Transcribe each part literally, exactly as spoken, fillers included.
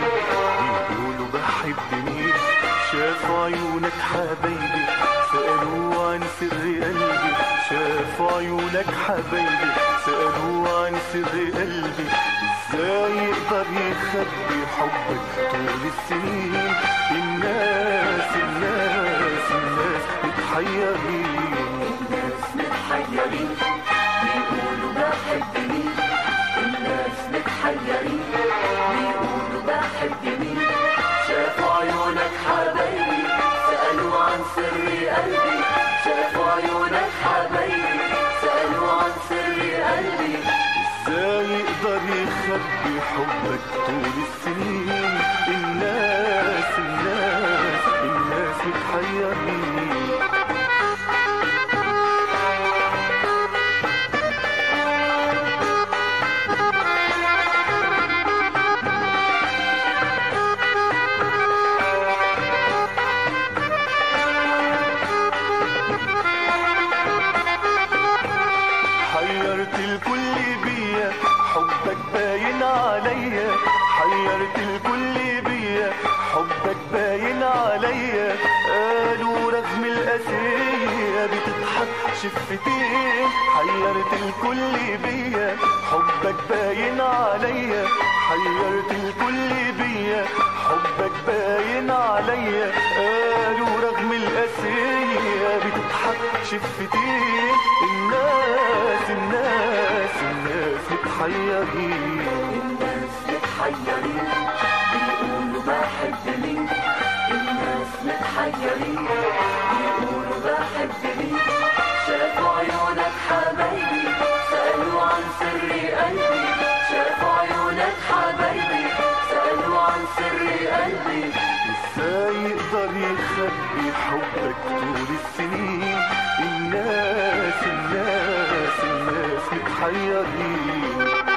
بيقولوا بحب مين، شافوا عيونك حبايبي سألوا عن سر قلبي، شافوا عيونك حبايبي سألوا عن سر قلبي. ازاي يقدر يخبي حبك طول السنين؟ الناس الناس الناس متحيرين، الناس متحيرين بيقولوا بحب مين، الناس متحيرين بيقولوا بحب مين. شافوا عيونك حبايبي سألوا عن سر قلبي، شافوا عيونك حبايبي سألوا عن سر قلبي. ازاي يقدر يخبي حبك طول السنين؟ الناس الناس الناس متحيرين. حيرت الكل بيا حبك باين عليا، حيرت الكل بيا حبك باين عليا. قالوا رغم القاسية بتضحك شفتين، حيرت الكل بيا حبك باين عليا، حيرت الكل بيا حبك باين عليا. قالوا رغم القاسية بتضحك شفتين. الناس الناس الناس متحيرين، الناس متحيرين بيقولوا بحب مين، الناس متحيرين بيقولوا بحب مين. شافوا عيونك حبايبي سألوا عن سر قلبي، شافوا عيونك حبايبي سألوا عن سر قلبي. ازاي يقدر يخبي حبك طول السنين؟ الناس الناس الناس متحيرين.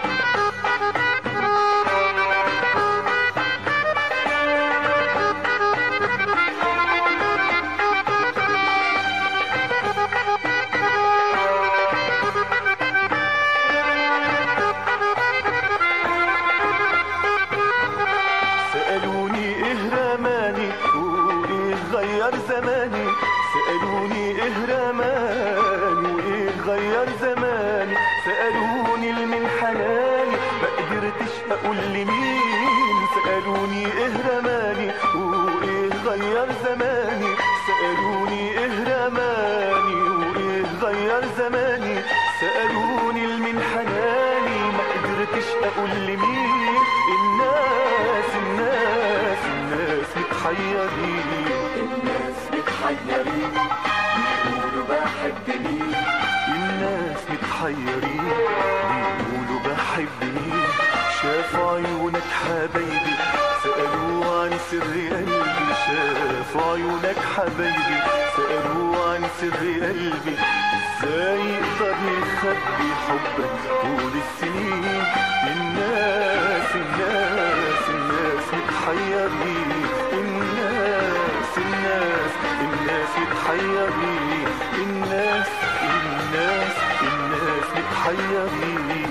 سألوني ايه رماني وايه غير زماني، سألوني ايه رماني وايه غير زماني. سألوني المن حناني ما قدرتش اقول لمين، سألوني ايه رماني وايه غير زماني، سألوني ايه رماني وايه غير زماني. سألوني المن حناني ما قدرتش اقول لمين. الناس الناس الناس متحيرين، الناس متحيرين بيقولوا بحب مين، الناس متحيرين بيقولوا بحب مين. شافوا عيونك حبايبي سألوا عن سر قلبي، شافوا عيونك حبايبي سألوا عن سر قلبي. ازاي يقدر يخبي حبك طول السنين؟ الناس الناس الناس متحيرين، الناس الناس الناس متحيرين، الناس الناس الناس متحيرين.